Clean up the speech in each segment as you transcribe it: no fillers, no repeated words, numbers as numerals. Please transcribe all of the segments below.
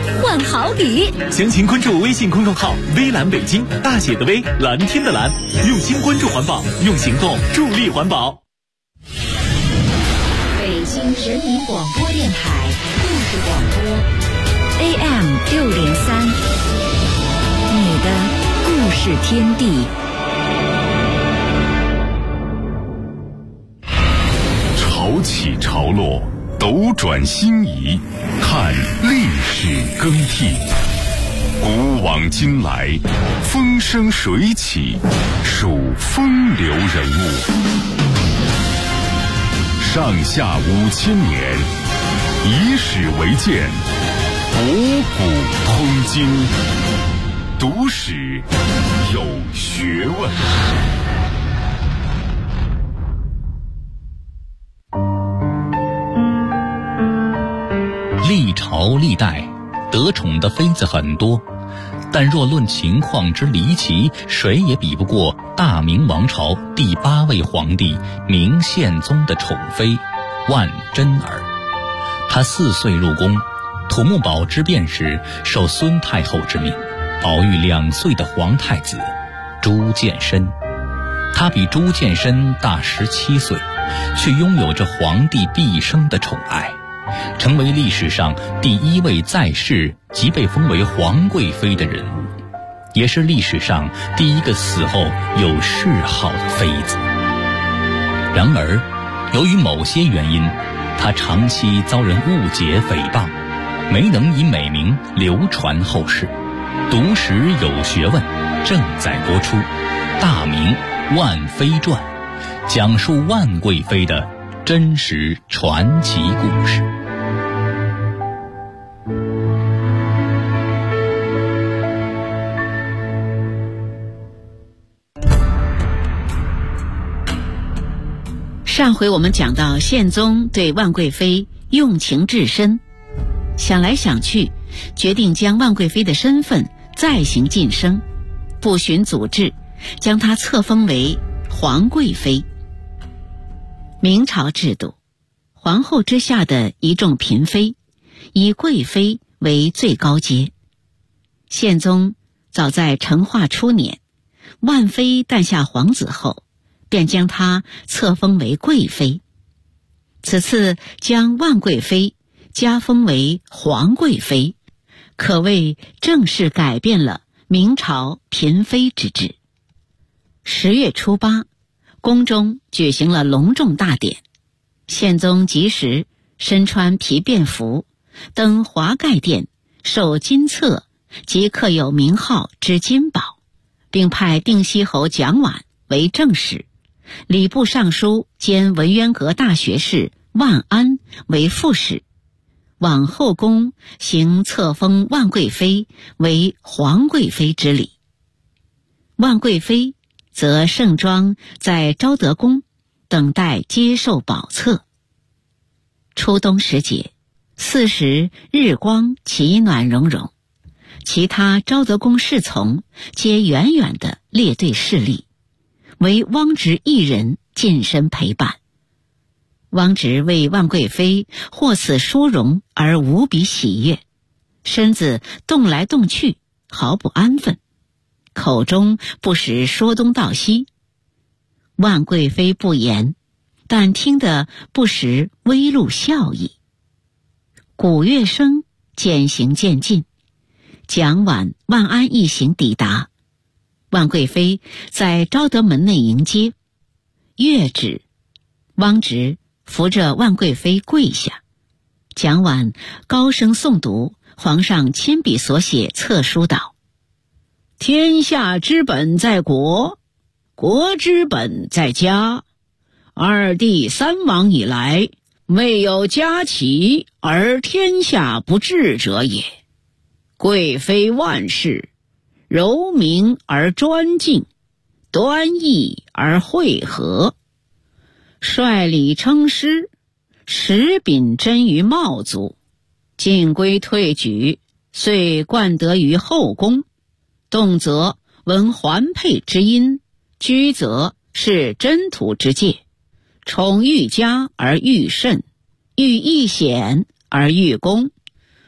换好礼。 详情关注微信公众号微蓝北京，大写的微，蓝天的蓝，用心关注环保，用行动助力环保。 北京人民广播电台故事广播 AM603，你的故事天地。 潮起潮落，斗转星移，看历史更替。古往今来，风生水起，数风流人物。上下5000年，以史为鉴，博古通今。读史有学问。 历朝历代得宠的妃子很多，但若论情况之离奇，谁也比不过大明王朝第8位皇帝明宪宗的宠妃万贞儿。她4岁入宫，土木堡之变时受孙太后之命，保育2岁的皇太子朱见深。她比朱见深大17岁，却拥有着皇帝毕生的宠爱，成为历史上第1位在世即被封为皇贵妃的人物，也是历史上第1个死后有谥号的妃子。然而，由于某些原因，她长期遭人误解诽谤，没能以美名流传后世。读史有学问正在播出《大明万妃传》，讲述万贵妃的真实传奇故事。 上回我们讲到宪宗对万贵妃用情至深，想来想去，决定将万贵妃的身份再行晋升，不循祖制，将她册封为皇贵妃。明朝制度，皇后之下的一众嫔妃，以贵妃为最高阶。宪宗早在成化初年，万妃诞下皇子后，便将她册封为贵妃。此次将万贵妃加封为皇贵妃，可谓正式改变了明朝嫔妃之制。10月初8，宫中举行了隆重大典，宪宗即时身穿皮便服，登华盖殿，受金册及刻有名号之金宝，并派定西侯蒋琬为正使，礼部尚书兼文渊阁大学士万安为副使，往后宫行册封万贵妃为皇贵妃之礼。万贵妃则盛装在昭德宫等待接受宝册。初冬时节，4时日光奇暖融融，其他昭德宫侍从皆远远地列队侍立，唯汪直一人近身陪伴。汪直为万贵妃获此殊荣而无比喜悦，身子动来动去，毫不安分，口中不时说东道西。万贵妃不言，但听得不时微露笑意。鼓乐声渐行渐近，蒋琬、万安一行抵达，万贵妃在昭德门内迎接，乐止，汪直扶着万贵妃跪下，蒋琬高声诵读皇上亲笔所写册书道：天下之本在国，国之本在家。2帝3王以来，未有家齐而天下不治者也。贵妃万事，柔明而专静，端义而惠和。率礼称师，实秉真于茂族，进归退举，遂冠德于后宫。动则闻环佩之音，居则是真土之戒。宠愈加而愈甚，愈易显而愈公，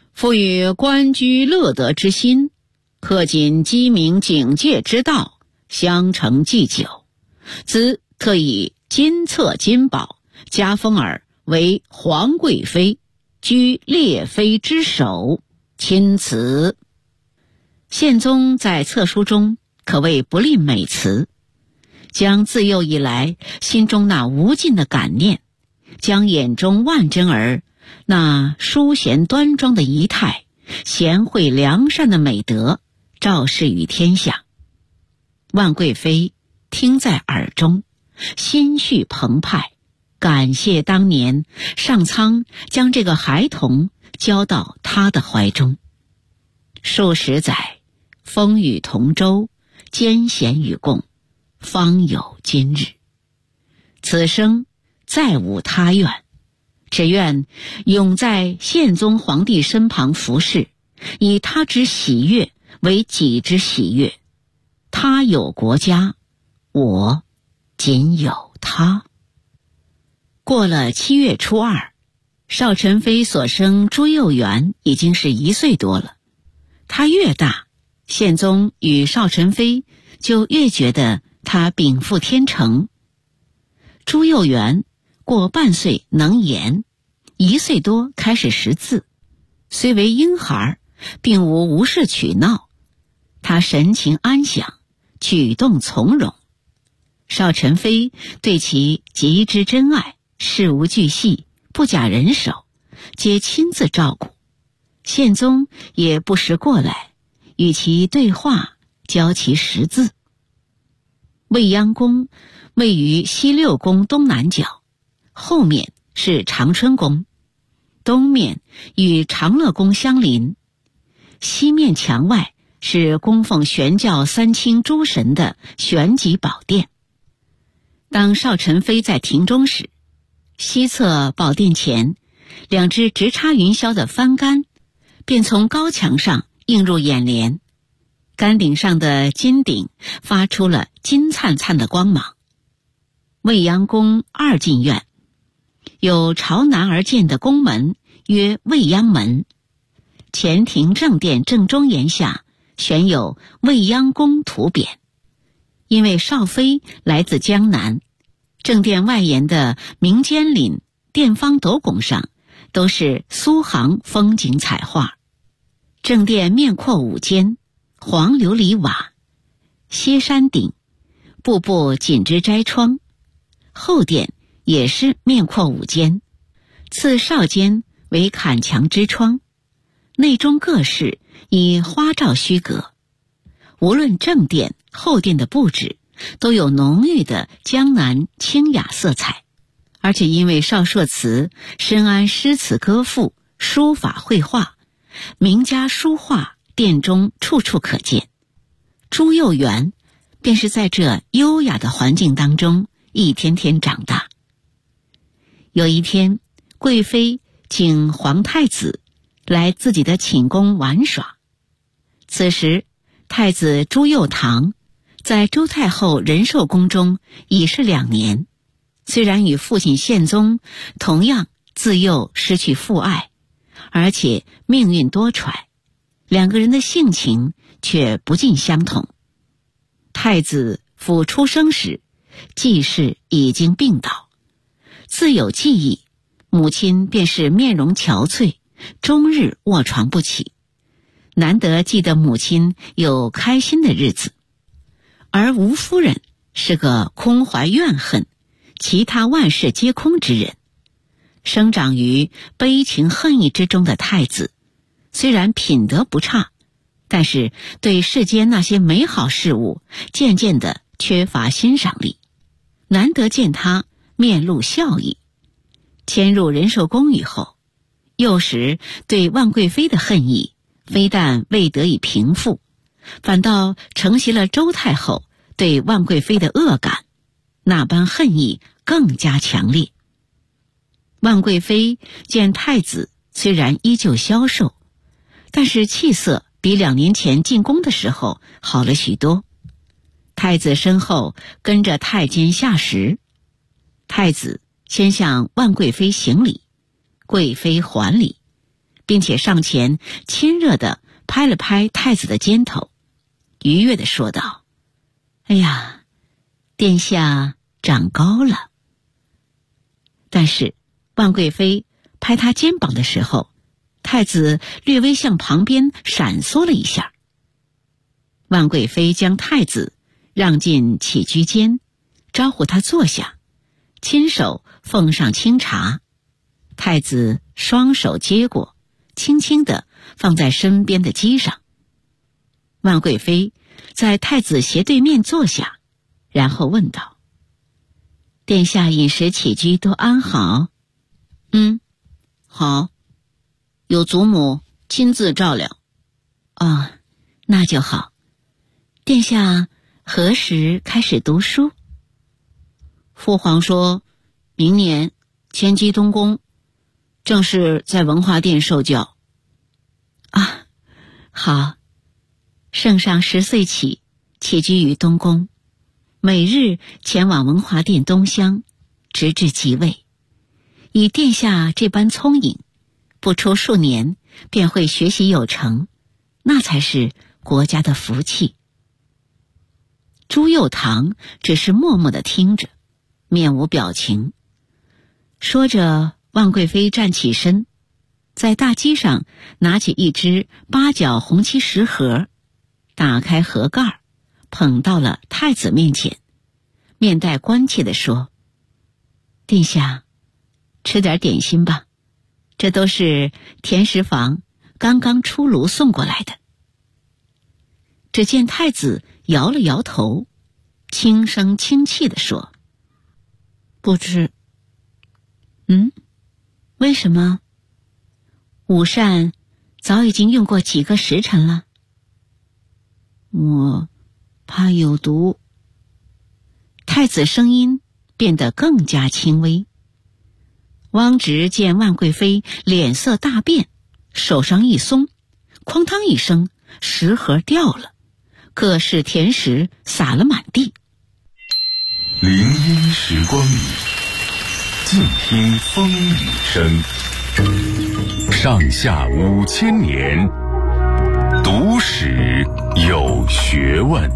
复与官居乐得之心，恪谨鸡鸣警戒之道，相承既久。兹特以金册金宝，加封尔为皇贵妃，居列妃之首，钦此。宪宗在册书中可谓不吝美词，将自幼以来心中那无尽的感念，将眼中万真儿那淑贤端庄的仪态，贤惠良善的美德昭示于天下。万贵妃听在耳中，心绪澎湃，感谢当年上苍将这个孩童交到她的怀中。数十载，风雨同舟，艰险与共，方有今日。此生再无他愿，只愿永在宪宗皇帝身旁服侍，以他之喜悦为己之喜悦。他有国家，我仅有他。过了7月初2，少宸妃所生朱佑元已经是1岁多了。他越大，宪宗与少宸妃就越觉得他禀赋天成。朱佑元过半岁能言，1岁多开始识字，虽为婴孩，并无事取闹，他神情安详，举动从容。少宸妃对其极之珍爱，事无巨细，不假人手，皆亲自照顾。宪宗也不时过来，与其对话，教其识字。未央宫位于西六宫东南角，后面是长春宫，东面与长乐宫相邻，西面墙外是供奉玄教3清诸神的玄极宝殿。当少宸妃在庭中时，西侧宝殿前2只直插云霄的幡杆便从高墙上映入眼帘，杆顶上的金顶发出了金灿灿的光芒。未央宫2进院有朝南而建的宫门，曰未央门，前庭正殿正中檐下悬有未央宫图匾。因为少妃来自江南，正殿外沿的明间岭、殿方斗拱上都是苏杭风景彩画。正殿面阔5间，黄琉璃瓦，歇山顶，步步锦之斋窗。后殿也是面阔5间，次少间为坎墙之窗，内中各室以花罩虚阁。无论正殿、后殿的布置，都有浓郁的江南清雅色彩。而且因为少硕祠深谙诗词歌赋、书法绘画，名家书画殿中处处可见。朱佑元便是在这优雅的环境当中一天天长大。有一天，贵妃请皇太子来自己的寝宫玩耍。此时太子朱佑樘在周太后仁寿宫中已是2年，虽然与父亲宪宗同样自幼失去父爱，而且命运多舛，2个人的性情却不尽相同。太子甫出生时，季氏已经病倒，自有记忆，母亲便是面容憔悴，终日卧床不起，难得记得母亲有开心的日子。而吴夫人是个空怀怨恨，其他万事皆空之人。生长于悲情恨意之中的太子，虽然品德不差，但是对世间那些美好事物渐渐地缺乏欣赏力。难得见他面露笑意。迁入仁寿宫以后，幼时对万贵妃的恨意非但未得以平复，反倒承袭了周太后对万贵妃的恶感，那般恨意更加强烈。万贵妃见太子虽然依旧消瘦，但是气色比2年前进宫的时候好了许多。太子身后跟着太监下食，太子先向万贵妃行礼，贵妃还礼， 并且上前亲热地拍了拍太子的肩头，愉悦地说道：“哎呀，殿下长高了。”但是万贵妃拍他肩膀的时候，太子略微向旁边闪缩了一下。万贵妃将太子让进起居间，招呼他坐下，亲手奉上清茶。太子双手接过，轻轻地放在身边的机上。万贵妃在太子斜对面坐下，然后问道：“殿下饮食起居都安好？”“好，有祖母亲自照料。”“啊，那就好。殿下何时开始读书？”“父皇说，明年迁居东宫，正是在文华殿受教。”“啊，好。圣上10岁起起居于东宫，每日前往文华殿东厢，直至即位。以殿下这般聪颖，不出数年便会学习有成，那才是国家的福气。”朱佑樘只是默默地听着，面无表情。说着，万贵妃站起身，在大机上拿起一只8角红漆食盒，打开盒盖，捧到了太子面前，面带关切地说：“殿下，吃点点心吧，这都是甜食房刚刚出炉送过来的。”只见太子摇了摇头，轻声轻气地说：“不吃。”“为什么？午膳早已经用过几个时辰了。”“我怕有毒。”太子声音变得更加轻微。汪直见万贵妃脸色大变，手上一松，哐当一声，食盒掉了，各式甜食洒了满地。 林荫时光里，静听风雨声。上下5000年，读史有学问。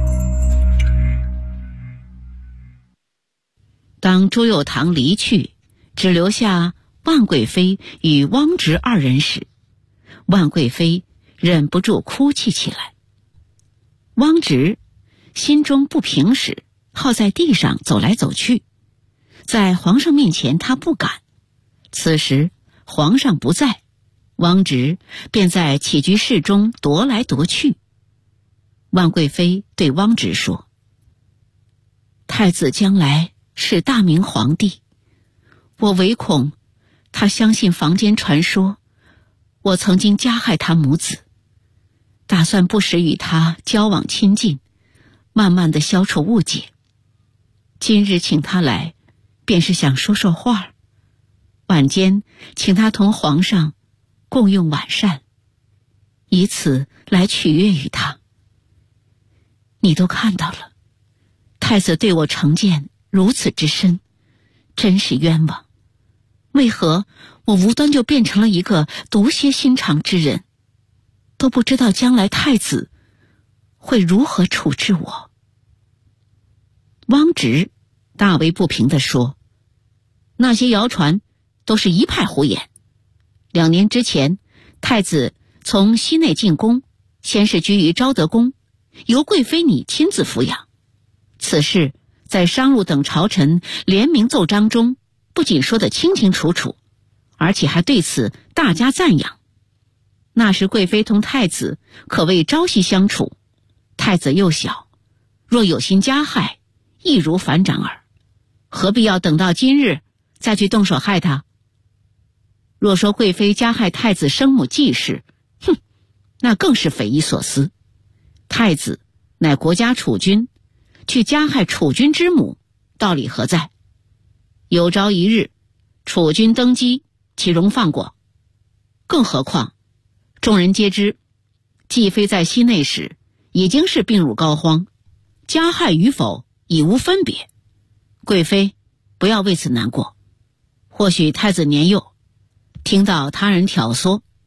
当朱佑樘离去，只留下万贵妃与汪直2人时，万贵妃忍不住哭泣起来。汪直心中不平时，好在地上走来走去，在皇上面前他不敢。此时皇上不在，汪直便在起居室中踱来踱去。万贵妃对汪直说：“太子将来是大明皇帝，我唯恐他相信坊间传说我曾经加害他母子，打算不时与他交往亲近，慢慢地消除误解。今日请他来，便是想说说话，晚间请他同皇上共用晚膳，以此来取悦于他。你都看到了，太子对我成见如此之深，真是冤枉。为何我无端就变成了一个毒蝎心肠之人？都不知道将来太子会如何处置我。”汪直大为不平地说：“那些谣传都是一派胡言。2年之前，太子从西内进宫，先是居于昭德宫，由贵妃你亲自抚养。此事在商路等朝臣联名奏章中不仅说得清清楚楚，而且还对此大加赞扬。那时贵妃同太子可谓朝夕相处，太子幼小，若有心加害，易如反掌耳，何必要等到今日再去动手害他？若说贵妃加害太子生母季氏，那更是匪夷所思。太子乃国家储君，去加害储君之母，道理何在？有朝一日储君登基，岂容放过？更何况众人皆知，继妃在西内时已经是病入膏肓，加害与否已无分别。贵妃不要为此难过，或许太子年幼，听到他人挑唆，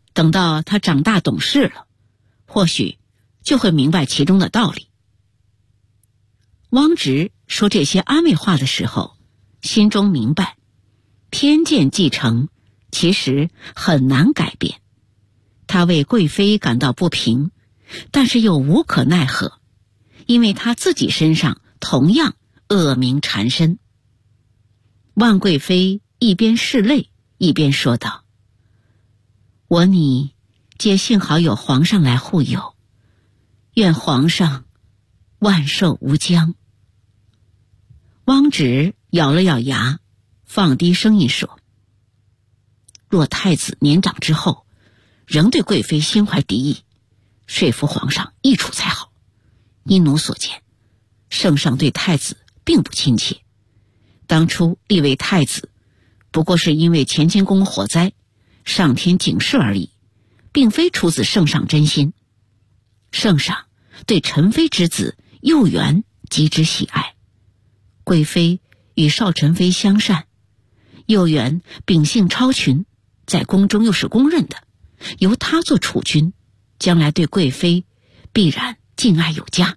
等到他长大懂事了，或许就会明白其中的道理。汪直说这些安慰话的时候，心中明白，偏见继承其实很难改变。他为贵妃感到不平，但是又无可奈何，因为他自己身上同样恶名缠身。万贵妃一边拭泪一边说道：我你皆幸好有皇上来护佑，愿皇上万寿无疆。汪直咬了咬牙，放低声音说：若太子年长之后仍对贵妃心怀敌意，说服皇上易处才好。依奴所见，圣上对太子并不亲切，当初立为太子不过是因为乾清宫火灾上天警示而已，并非出自圣上真心。圣上对陈妃之子幼元极之喜爱，贵妃与少宸妃相善，幼元秉性超群，在宫中又是公认的，由他做储君，将来对贵妃必然敬爱有加。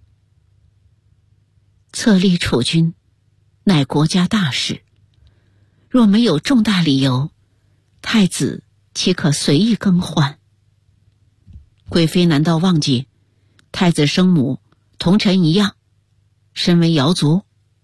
册立储君乃国家大事，若没有重大理由，太子岂可随意更换？贵妃难道忘记太子生母同臣一样身为瑶族？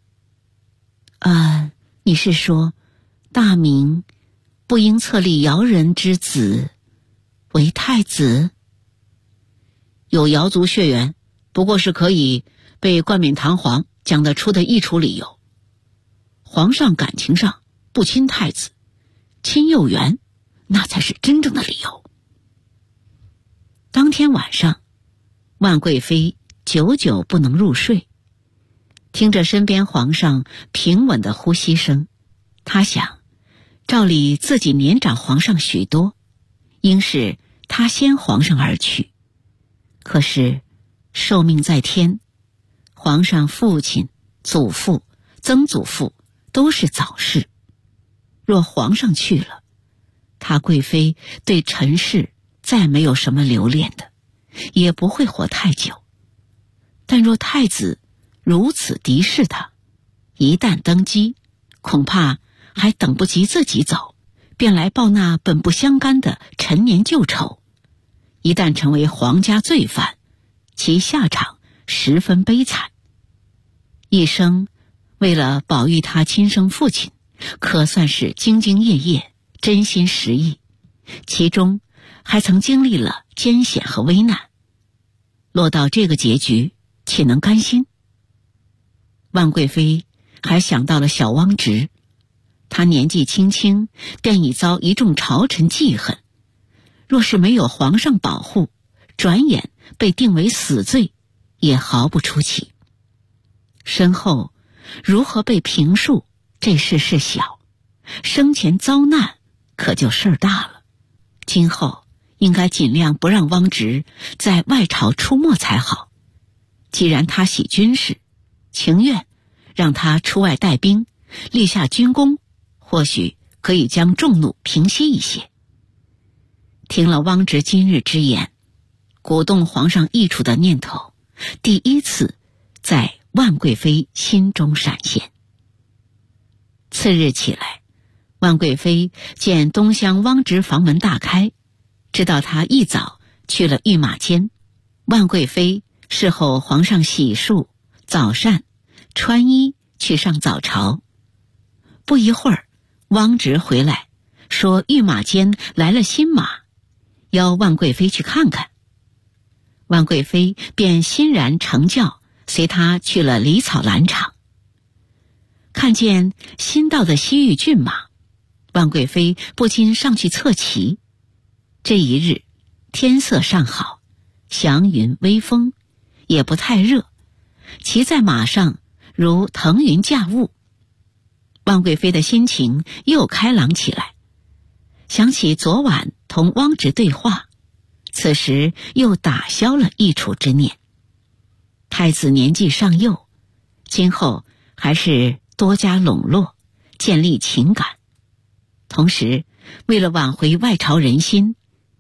你是说大明不应册立瑶人之子为太子？有瑶族血缘不过是可以被冠冕堂皇讲得出的易处理由。皇上感情上不亲太子，亲幼元，那才是真正的理由。当天晚上，万贵妃久久不能入睡，听着身边皇上平稳的呼吸声，她想，照理自己年长皇上许多，应是她先皇上而去。可是寿命在天，皇上父亲、祖父、曾祖父都是早逝，若皇上去了，她贵妃对尘世再没有什么留恋的，也不会活太久。但若太子如此敌视他，一旦登基，恐怕还等不及自己走，便来报那本不相干的陈年旧仇。一旦成为皇家罪犯，其下场十分悲惨。一生为了保育他亲生父亲，可算是兢兢业业，真心实意，其中还曾经历了艰险和危难。落到这个结局，岂能甘心？万贵妃还想到了小汪直，他年纪轻轻便已遭一众朝臣记恨，若是没有皇上保护，转眼被定为死罪，也毫不出奇。身后如何被评述，这事是小，生前遭难可就事儿大了。今后应该尽量不让汪直在外朝出没才好。既然他喜军事，情愿让他出外带兵，立下军功，或许可以将众怒平息一些。听了汪直今日之言，鼓动皇上易处的念头第一次在万贵妃心中闪现。次日起来，万贵妃见东厢汪直房门大开，知道他一早去了御马监。万贵妃侍候皇上洗漱、早膳、穿衣去上早朝。不一会儿，汪直回来说御马监来了新马，邀万贵妃去看看。万贵妃便欣然乘轿随他去了梨草兰场。看见新到的西域骏马，万贵妃不禁上去侧骑。这一日天色尚好，祥云微风，也不太热，骑在马上如腾云驾雾。万贵妃的心情又开朗起来，想起昨晚同汪直对话，此时又打消了易处之念。太子年纪尚幼，今后还是多加笼络，建立情感。同时为了挽回外朝人心，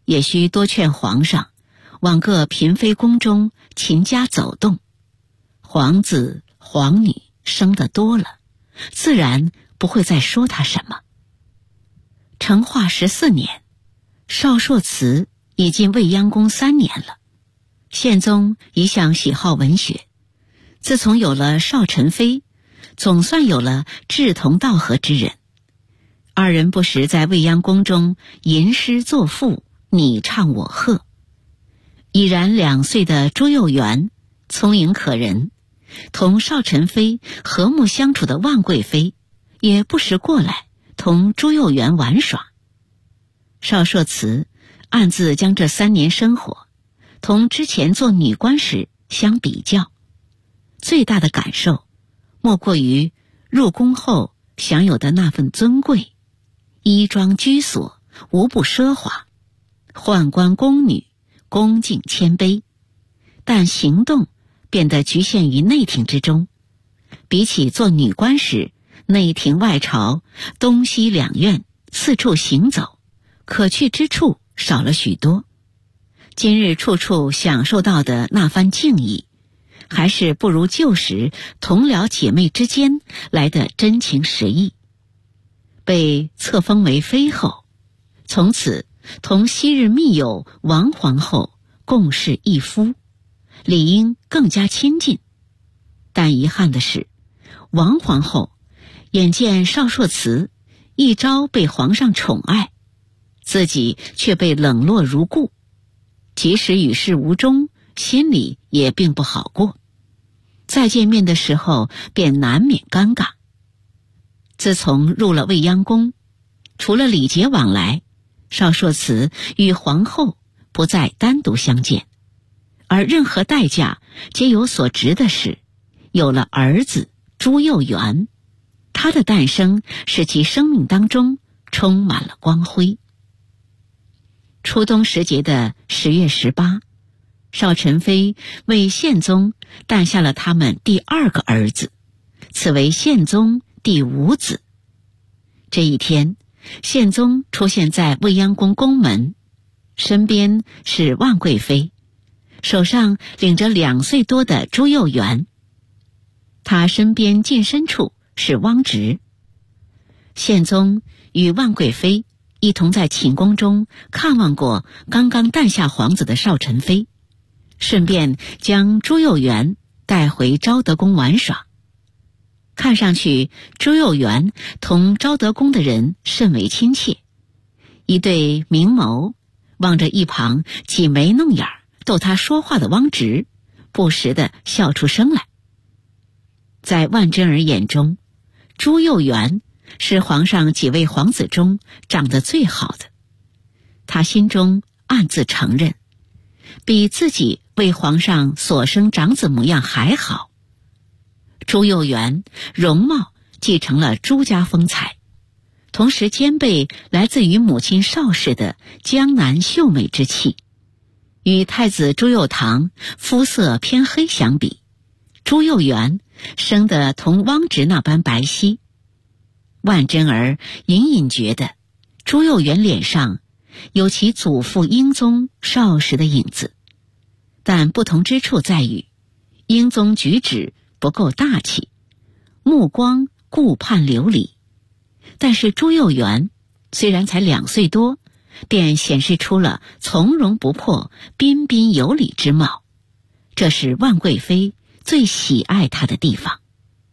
也需多劝皇上往各嫔妃宫中勤加走动。皇子皇女生得多了，自然不会再说他什么。成化14年，少朔祠已进未央宫3年了。宪宗一向喜好文学，自从有了少宸妃，总算有了志同道合之人。二人不时在未央宫中吟诗作赋，你唱我和。已然2岁的朱佑元聪颖可人，同少宸妃和睦相处的万贵妃也不时过来同朱佑元玩耍。少朔祠暗自将这3年生活同之前做女官时相比较，最大的感受莫过于入宫后享有的那份尊贵，衣装居所无不奢华，宦官宫女恭敬谦卑，但行动变得局限于内廷之中。比起做女官时内廷外朝东西两院四处行走，可去之处少了许多。今日处处享受到的那番敬意，还是不如旧时同僚姐妹之间来的真情实意。被册封为妃后，从此同昔日密友王皇后共侍一夫，理应更加亲近。但遗憾的是，王皇后眼见少朔祠一朝被皇上宠爱，自己却被冷落如故，即使与世无争，心里也并不好过。再见面的时候便难免尴尬。自从入了未央宫，除了礼节往来，少朔祠与皇后不再单独相见，而任何代价皆有所值的是，有了儿子朱佑元，他的诞生使其生命当中充满了光辉。初冬时节的10月18，少宸妃为宪宗诞下了他们第2个儿子，此为宪宗第5子。这一天，宪宗出现在未央宫宫门，身边是万贵妃，手上领着2岁多的朱佑元，他身边近身处是汪直。宪宗与万贵妃一同在寝宫中看望过刚刚诞下皇子的少宸妃，顺便将朱佑元带回昭德宫玩耍。看上去朱佑元同昭德宫的人甚为亲切，一对明眸望着一旁挤眉弄眼逗他说话的汪直，不时地笑出声来。在万贞儿眼中，朱佑元是皇上几位皇子中长得最好的，他心中暗自承认，比自己为皇上所生长子模样还好。朱佑元容貌继承了朱家风采，同时兼备来自于母亲邵氏的江南秀美之气。与太子朱佑樘肤色偏黑相比，朱佑元生得同汪直那般白皙。万贞儿隐隐觉得朱佑元脸上有其祖父英宗邵氏的影子，但不同之处在于，英宗举止不够大气，目光顾盼流离，但是朱佑元虽然才2岁多，便显示出了从容不迫、彬彬有礼之貌，这是万贵妃最喜爱他的地方。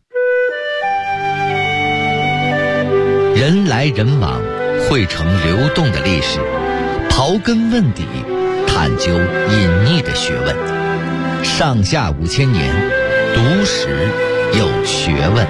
人来人往，汇成流动的历史，刨根问底，探究隐匿的学问。上下5000年，读史有学问。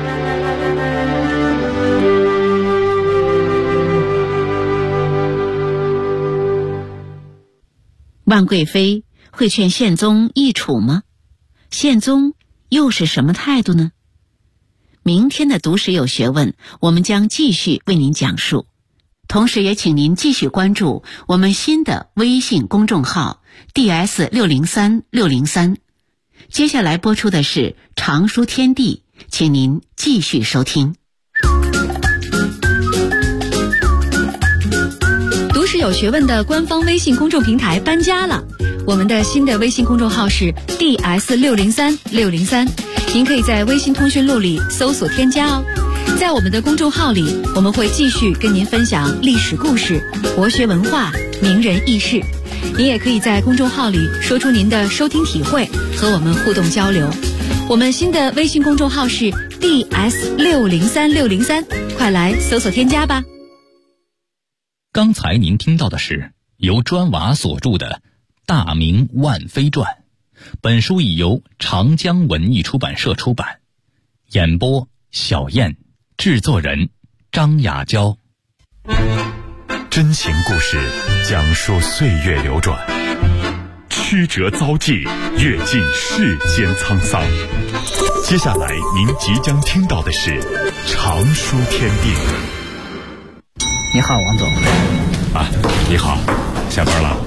万贵妃会劝宪宗易处吗？宪宗又是什么态度呢？明天的读史有学问，我们将继续为您讲述。同时也请您继续关注我们新的微信公众号 DS603603。接下来播出的是常书天地，请您继续收听。 读史有学问的官方微信公众平台搬家了，我们的新的微信公众号是 DS630603，您可以在微信通讯录里搜索添加哦。在我们的公众号里，我们会继续跟您分享历史故事、国学文化、名人轶事。您也可以在公众号里说出您的收听体会，和我们互动交流。我们新的微信公众号是 DS603603，快来搜索添加吧。 刚才您听到的是由砖瓦所著的《大明万妃传》，本书已由长江文艺出版社出版。演播小燕，制作人张雅娇。 真情故事讲述岁月流转，曲折遭际，阅尽世间沧桑。接下来您即将听到的是常书天地。 你好，王总。 啊，你好，下班了。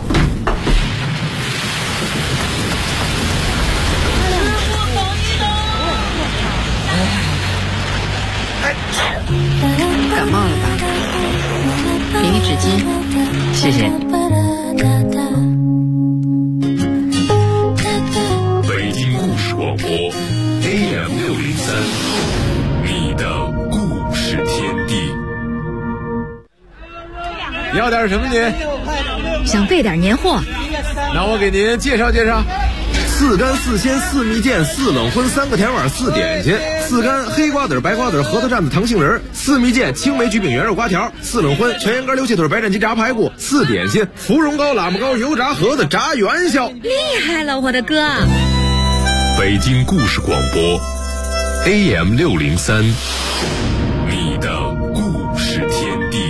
感冒了吧？给你纸巾。 谢谢。 北京故事广播 AM603，你的故事天地。 要点什么您？ 想备点年货。 那我给您介绍介绍。4干4鲜4蜜饯4冷荤3个甜碗4点心，4干黑瓜子白瓜子核桃蘸子糖杏仁，4蜜饯青梅橘饼圆肉瓜条，4冷荤全羊肝溜气腿白斩鸡炸排骨，4点心芙蓉糕喇嘛糕油炸盒子炸元宵。 厉害了，我的哥！ 北京故事广播 AM603，你的故事天地。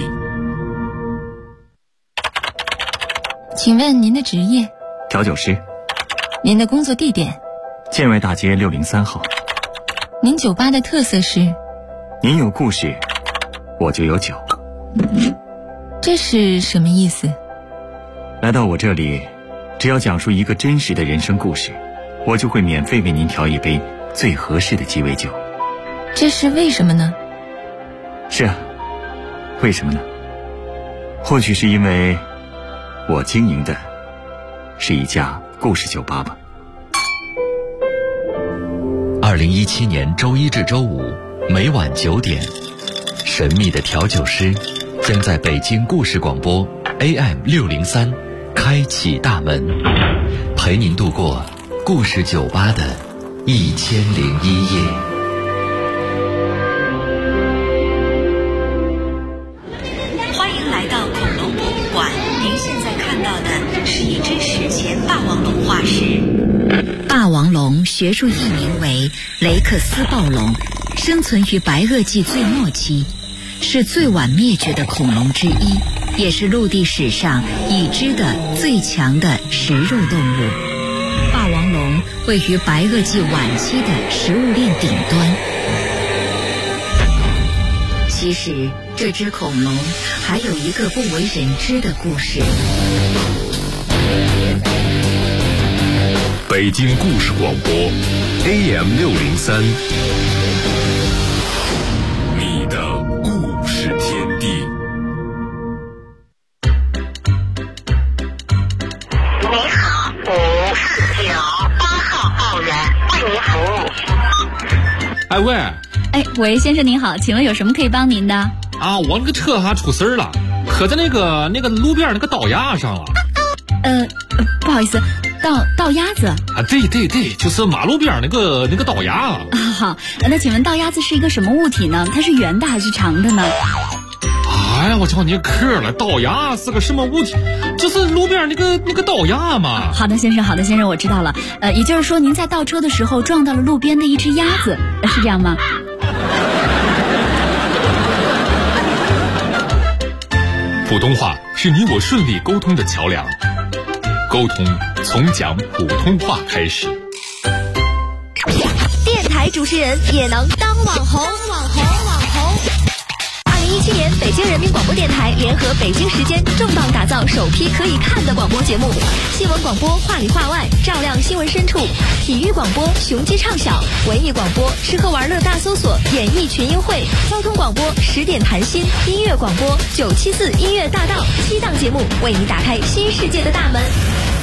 请问您的职业？ 调酒师。 您的工作地点？ 建外大街603号。 您酒吧的特色是？ 您有故事，我就有酒。 这是什么意思？ 来到我这里，只要讲述一个真实的人生故事，我就会免费为您调一杯最合适的鸡尾酒。 这是为什么呢？ 是啊，为什么呢？或许是因为我经营的是一家故事酒吧吧。 2017年周一至周五每晚9点，神秘的调酒师将在北京故事广播 AM603开启大门，陪您度过故事酒吧的1001夜。 欢迎来到恐龙博物馆，您现在看到的是一只史前霸王龙化石。霸王龙学术译名为雷克斯暴龙，生存于白垩纪最末期，是最晚灭绝的恐龙之一，也是陆地史上已知的最强的食肉动物。霸王龙位于白垩纪晚期的食物链顶端。其实这只恐龙还有一个不为人知的故事。 北京故事广播 AM603，你的故事天地。 你好，549，8号报员为您服务。 哎喂， 喂，先生您好，请问有什么可以帮您的？ 啊，我那个车还出事儿了，磕在那个路边那个道牙上了。 不好意思，道鸭子啊？ 对，就是马路边那个道牙啊。 好，那请问道鸭子是一个什么物体呢？它是圆的还是长的呢？ 哎呀，我叫你磕了，道牙是个什么物体？就是路边那个道牙嘛。 好的，先生，我知道了。也就是说您在倒车的时候撞到了路边的一只鸭子，是这样吗？ 普通话是你我顺利沟通的桥梁，沟通从讲普通话开始。 电台主持人也能当网红。2015 2017年，北京人民广播电台联合北京时间重磅打造首批可以看的广播节目。新闻广播话里话外，照亮新闻深处；体育广播雄鸡唱晓；文艺广播吃喝玩乐大搜索，演艺群英会；交通广播10点谈心；音乐广播974音乐大道，7档节目为你打开新世界的大门。